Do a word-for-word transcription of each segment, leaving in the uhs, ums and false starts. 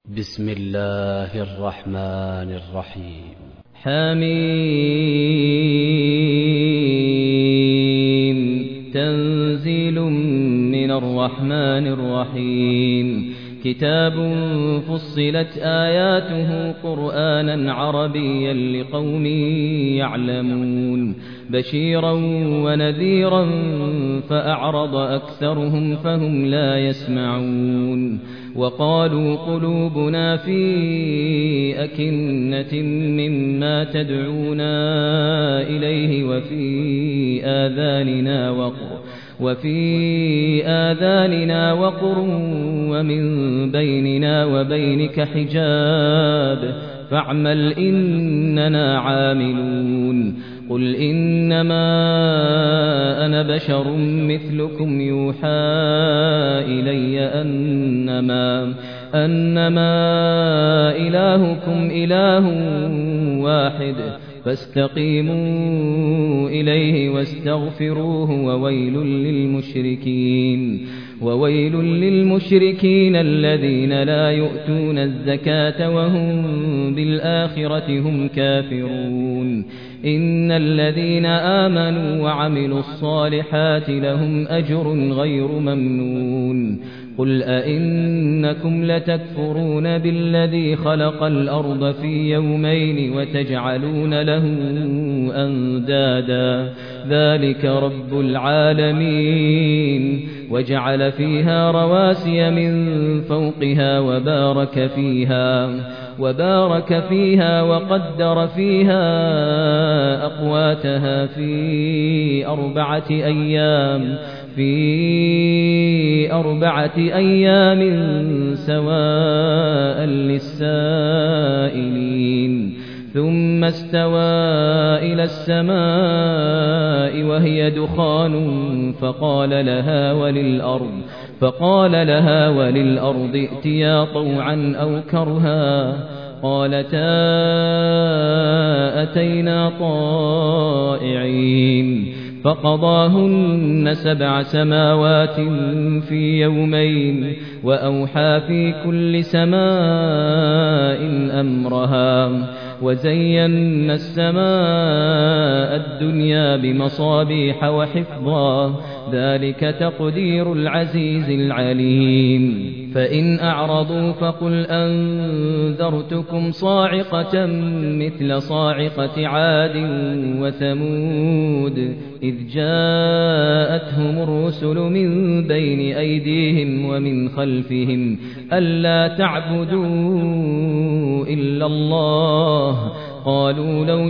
بسم الله الرحمن الرحيم. حميم تنزيل من الرحمن الرحيم. كتاب فصلت آياته قرآنا عربيا لقوم يعلمون بشيرا ونذيرا فأعرض أكثرهم فهم لا يسمعون. وقالوا قلوبنا في أكنة مما تدعونا إليه وفي آذاننا وقر وفي آذاننا وقر ومن بيننا وبينك حجاب فاعمل إننا عاملون. قل إنما أنا بشر مثلكم يوحى إلي أنما أنما إلهكم إله واحد فاستقيموا إليه واستغفروه وويل للمشركين وويل للمشركين الذين لا يؤتون الزكاة وهم بالآخرة هم كافرون. إن الذين آمنوا وعملوا الصالحات لهم أجر غير ممنون. قل أئنكم لتكفرون بالذي خلق الأرض في يومين وتجعلون له أندادا ذلك رب العالمين. وجعل فيها رواسي من فوقها وبارك فيها وبارك فيها وقدر فيها أقواتها في أربعة أيام في أربعة أيام سواء للسائلين. ثم استوى إلى السماء وهي دخان فقال لها وللأرض فقال لها وللأرض ائتيا طوعا أو كرها قالتا أتينا طائعين. فقضاهن سبع سماوات في يومين وأوحى في كل سماء أمرها وزينا السماء الدنيا بمصابيح وحفظا ذلك تقدير العزيز العليم. فإن أعرضوا فقل أنذرتكم صاعقة مثل صاعقة عاد وثمود إذ جاءتهم الرسل من بين أيديهم ومن خلفهم ألا تعبدوا إلا الله قالوا لو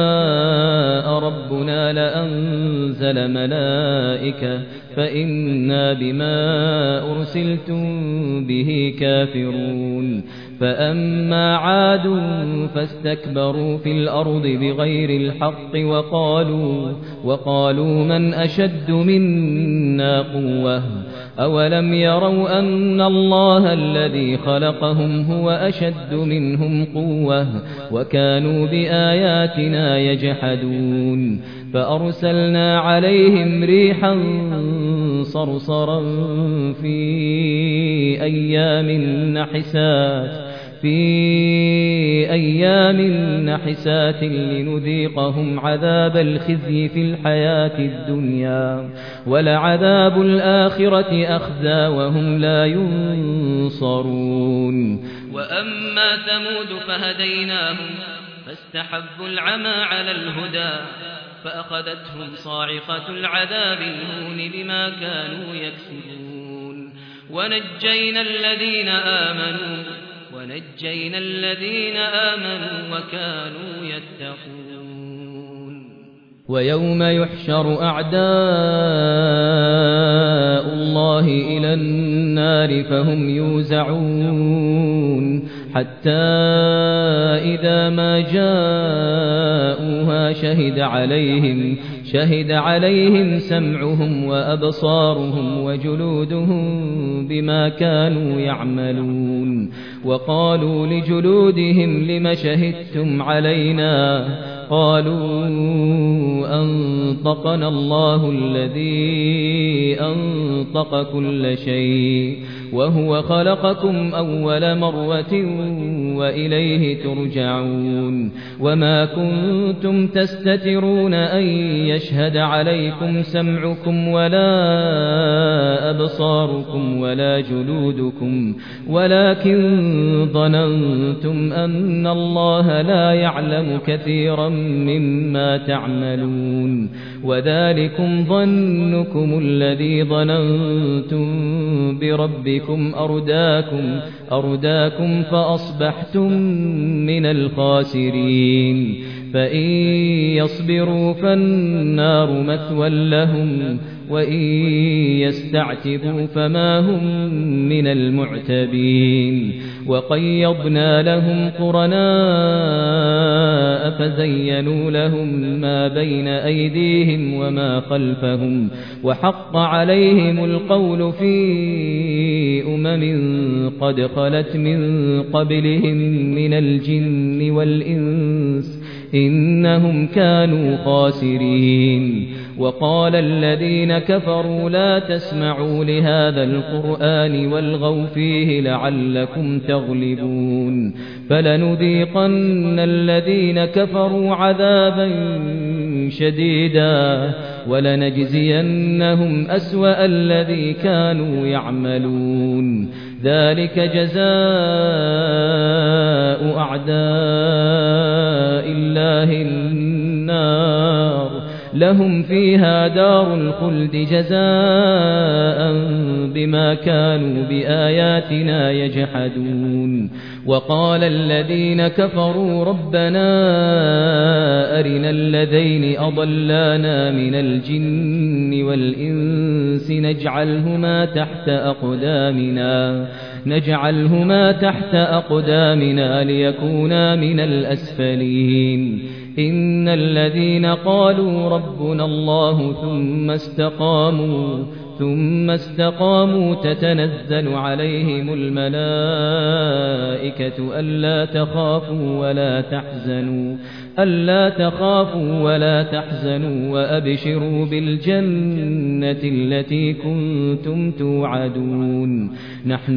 شاء ربنا لأنزل ملائكة فإنا بما أرسلتم به كافرون. فأما عاد فاستكبروا في الأرض بغير الحق وقالوا وقالوا من أشد منا قوة أولم يروا أن الله الذي خلقهم هو أشد منهم قوة وكانوا بآياتنا يجحدون. فأرسلنا عليهم ريحا صرصرا في أيام نحسات في أيام نحسات لنذيقهم عذاب الخزي في الحياة الدنيا ولعذاب الآخرة أخزى وهم لا ينصرون. وأما ثمود فهديناهم فاستحبوا العمى على الهدى فأخذتهم صاعقة العذاب الهون بما كانوا يكسبون. ونجينا الذين آمنوا ونجينا الذين آمنوا وكانوا يتقون. ويوم يحشر أعداء الله إلى النار فهم يوزعون حتى إذا ما جاءوها شهد عليهم شهد عليهم سمعهم وأبصارهم وجلودهم بما كانوا يعملون. وقالوا لجلودهم لم شهدتم علينا قالوا أنطقنا الله الذي أنطق كل شيء وهو خلقكم أول مرة وإليه ترجعون وما كنتم تستترون أن يشهد عليكم سمعكم ولا أبصاركم ولا جلودكم ولكن ظننتم أن الله لا يعلم كثيرا مما تعملون وذلكم ظنكم الذي ظننتم بربكم أرداكم, أرداكم فأصبحتم من الخاسرين فإن يصبروا فالنار مثوى لهم وإن يستعتبوا فما هم من المعتبين وقيضنا لهم قرناء فزينوا لهم ما بين أيديهم وما خلفهم وحق عليهم القول في أمم قد خلت من قبلهم من الجن والإنس إنهم كانوا خاسرين وقال الذين كفروا لا تسمعوا لهذا القرآن والغوا فيه لعلكم تغلبون فلنذيقن الذين كفروا عذابا شديدا ولنجزينهم أسوأ الذي كانوا يعملون ذلك جزاء أعداء الله النار لهم فيها دار الخلد جزاء بما كانوا بآياتنا يجحدون وقال الذين كفروا ربنا أرنا الذين أضلانا من الجن والإنس نجعلهما تحت أقدامنا نجعلهما تحت أقدامنا ليكونا من الأسفلين إن الذين قالوا ربنا الله ثم استقاموا ثم استقاموا تتنزل عليهم الملائكة ألا تخافوا ولا تحزنوا ألا تخافوا ولا تحزنوا وأبشروا بالجنة التي كنتم توعدون نحن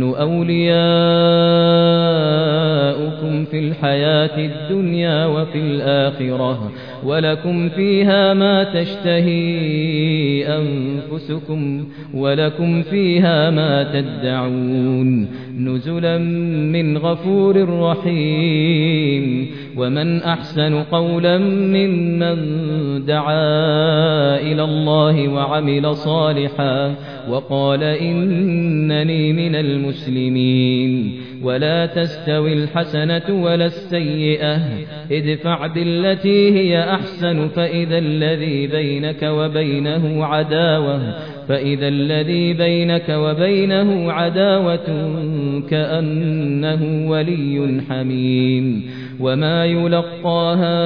أولياؤكم في الحياة الدنيا وفي الآخرة ولكم فيها ما تشتهي أنفسكم ولكم فيها ما تدعون نزلا من غفور رحيم ومن أحسن قولا ممن دعا إلى الله وعمل صالحا وقال إنني من المسلمين ولا تستوي الحسنة ولا السيئة ادفع بالتي هي أحسن فإذا الذي بينك وبينه عداوة فإذا الذي بينك وبينه عداوة كأنه ولي حميم وما يلقاها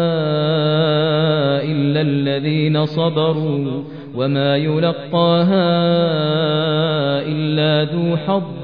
إلا الذين صبروا وما يلقاها إلا ذو حظ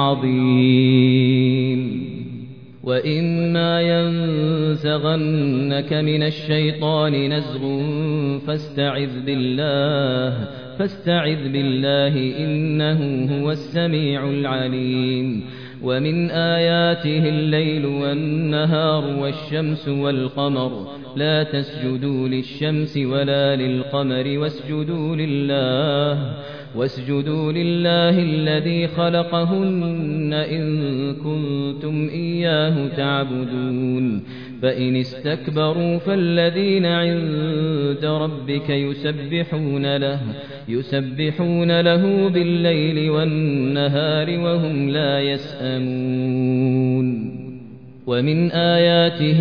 عظيم وإما ينزغنك من الشيطان نزغ فاستعذ بالله فاستعذ بالله إنه هو السميع العليم ومن آياته الليل والنهار والشمس والقمر لا تسجدوا للشمس ولا للقمر واسجدوا لله واسجدوا لله الذي خلقهن إن كنتم إياه تعبدون فإن استكبروا فالذين عند ربك يسبحون له يسبحون له بالليل والنهار وهم لا يسأمون ومن آياته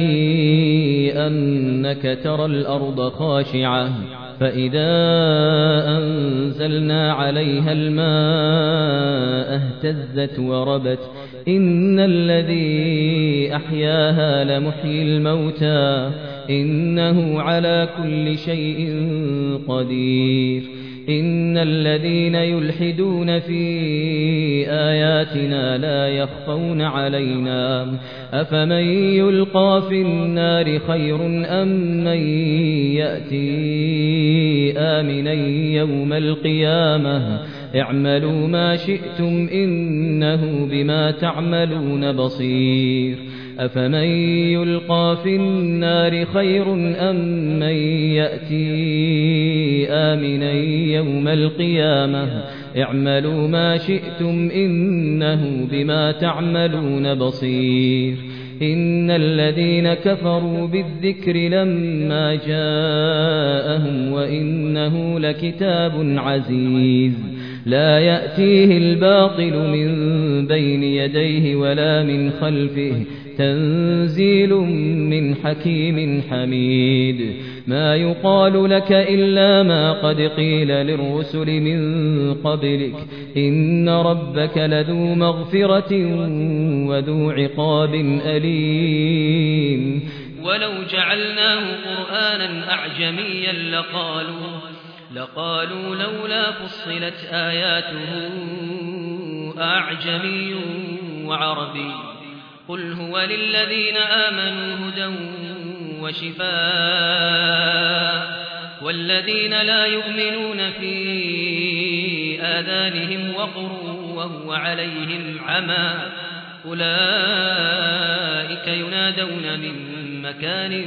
أنك ترى الأرض خاشعة فإذا أنزلنا عليها الماء اهتزت وربت إن الذي أحياها لمحيي الموتى إنه على كل شيء قدير إن الذين يلحدون في آياتنا لا يخفون علينا أفمن يلقى في النار خير أم من يأتي آمنا يوم القيامة اعملوا ما شئتم إنه بما تعملون بصير أفمن يلقى في النار خير أم من يأتي آمنا يوم القيامة اعملوا ما شئتم إنه بما تعملون بصير إن الذين كفروا بالذكر لما جاءهم وإنه لكتاب عزيز لا يأتيه الباطل من بين يديه ولا من خلفه تنزيل من حكيم حميد ما يقال لك إلا ما قد قيل للرسل من قبلك إن ربك لذو مغفرة وذو عقاب أليم ولو جعلناه قرآنا أعجميا لقالوا لقالوا لولا فصلت آياته أعجمي وعربي قل هو للذين آمنوا هدى وشفاء والذين لا يؤمنون في آذانهم وقر وهو عليهم عمى أولئك ينادون من مكان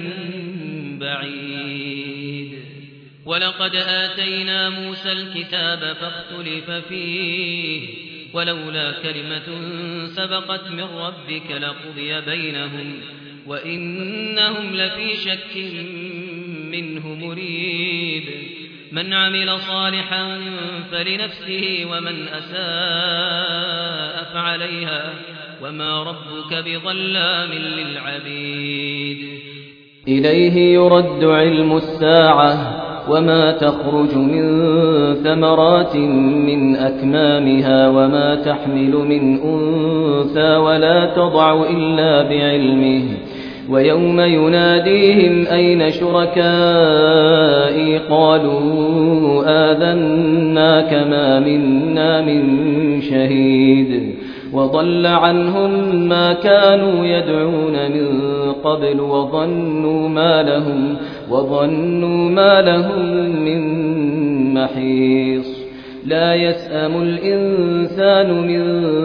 بعيد ولقد آتينا موسى الكتاب فاختلف فيه ولولا كلمة سبقت من ربك لقضي بينهم وإنهم لفي شك منه مريب من عمل صالحا فلنفسه ومن أساء فعليها وما ربك بظلام للعبيد إليه يرد علم الساعة وما تخرج من ثمرات من أكمامها وما تحمل من أنثى ولا تضع إلا بعلمه ويوم يناديهم أين شركائي قالوا آذناك ما منا من شهيد وضل عنهم ما كانوا يدعون من قبل وظنوا ما لهم وظنوا ما لهم من محيص لا يسأم الإنسان من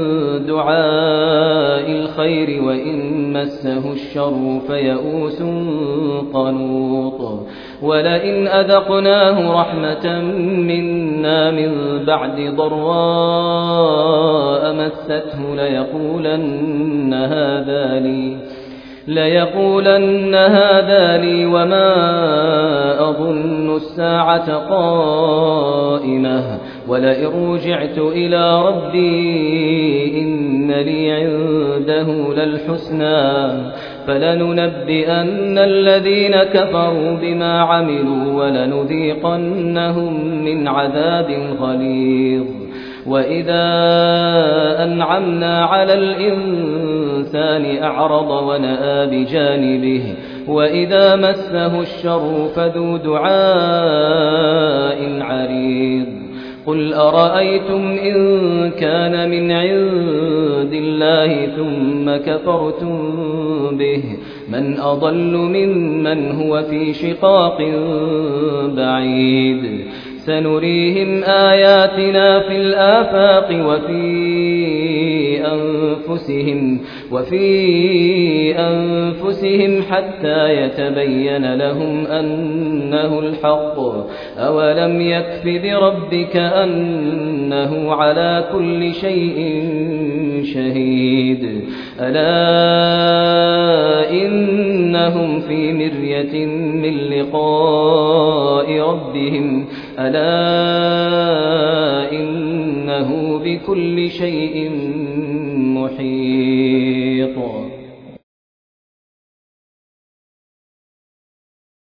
دعاء الخير وإن مسه الشر فيئوس قنوط ولئن أذقناه رحمة منا من بعد ضراء مسته ليقولن هذا لي ليقولن هذا لي وما أظن الساعة قائمة ولئن رجعت إلى ربي إن لي عنده للحسنى فلننبئن الذين كفروا بما عملوا ولنذيقنهم من عذاب غليظ وإذا أنعمنا على الإنسان أعرض ونأى بجانبه وإذا مسه الشر فذو دعاء عريض قل أرأيتم إن كان من عند الله ثم كفرتم به من أضل ممن هو في شقاق بعيد سنريهم آياتنا في الآفاق وفي أنفسهم وفي أنفسهم حتى يتبين لهم أنه الحق أولم يكف بربك أنه على كل شيء شهيد ألا إنهم في مرية من لقاء ربهم ألا إنه بكل شيء محيط